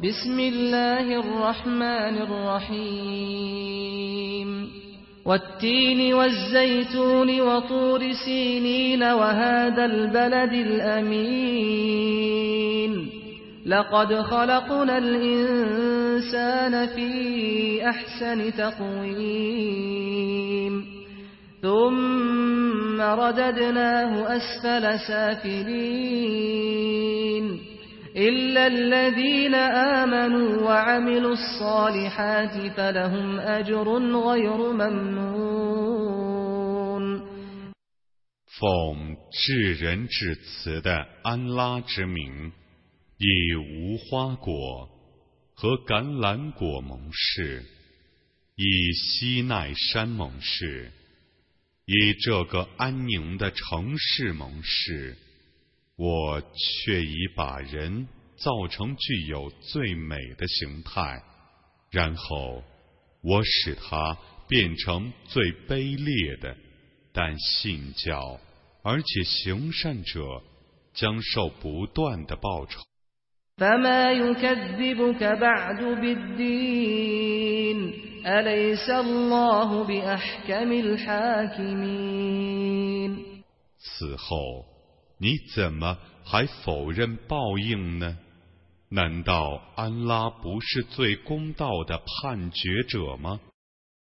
بسم الله الرحمن الرحيم والتين والزيتون وطور سينين وهذا البلد الأمين لقد خلقنا الإنسان في أحسن تقويم ثم رددناه أسفل سافلين إلا الذين آمنوا وعملوا الصالحات فلهم أجر غير ممنون。 奉至仁至慈的安拉之名，以无花果和橄榄果盟誓，以西奈山盟誓，以这个安宁的城市盟誓，我却已把人造成具有最美的形态，然后我使他变成最卑劣的，但信教而且行善者将受不断的报酬。 فما يكذبك بعد بالدين أليس الله بأحكم الحاكمين。 此后你怎么还否认报应呢？难道安拉不是最公道的判决者吗？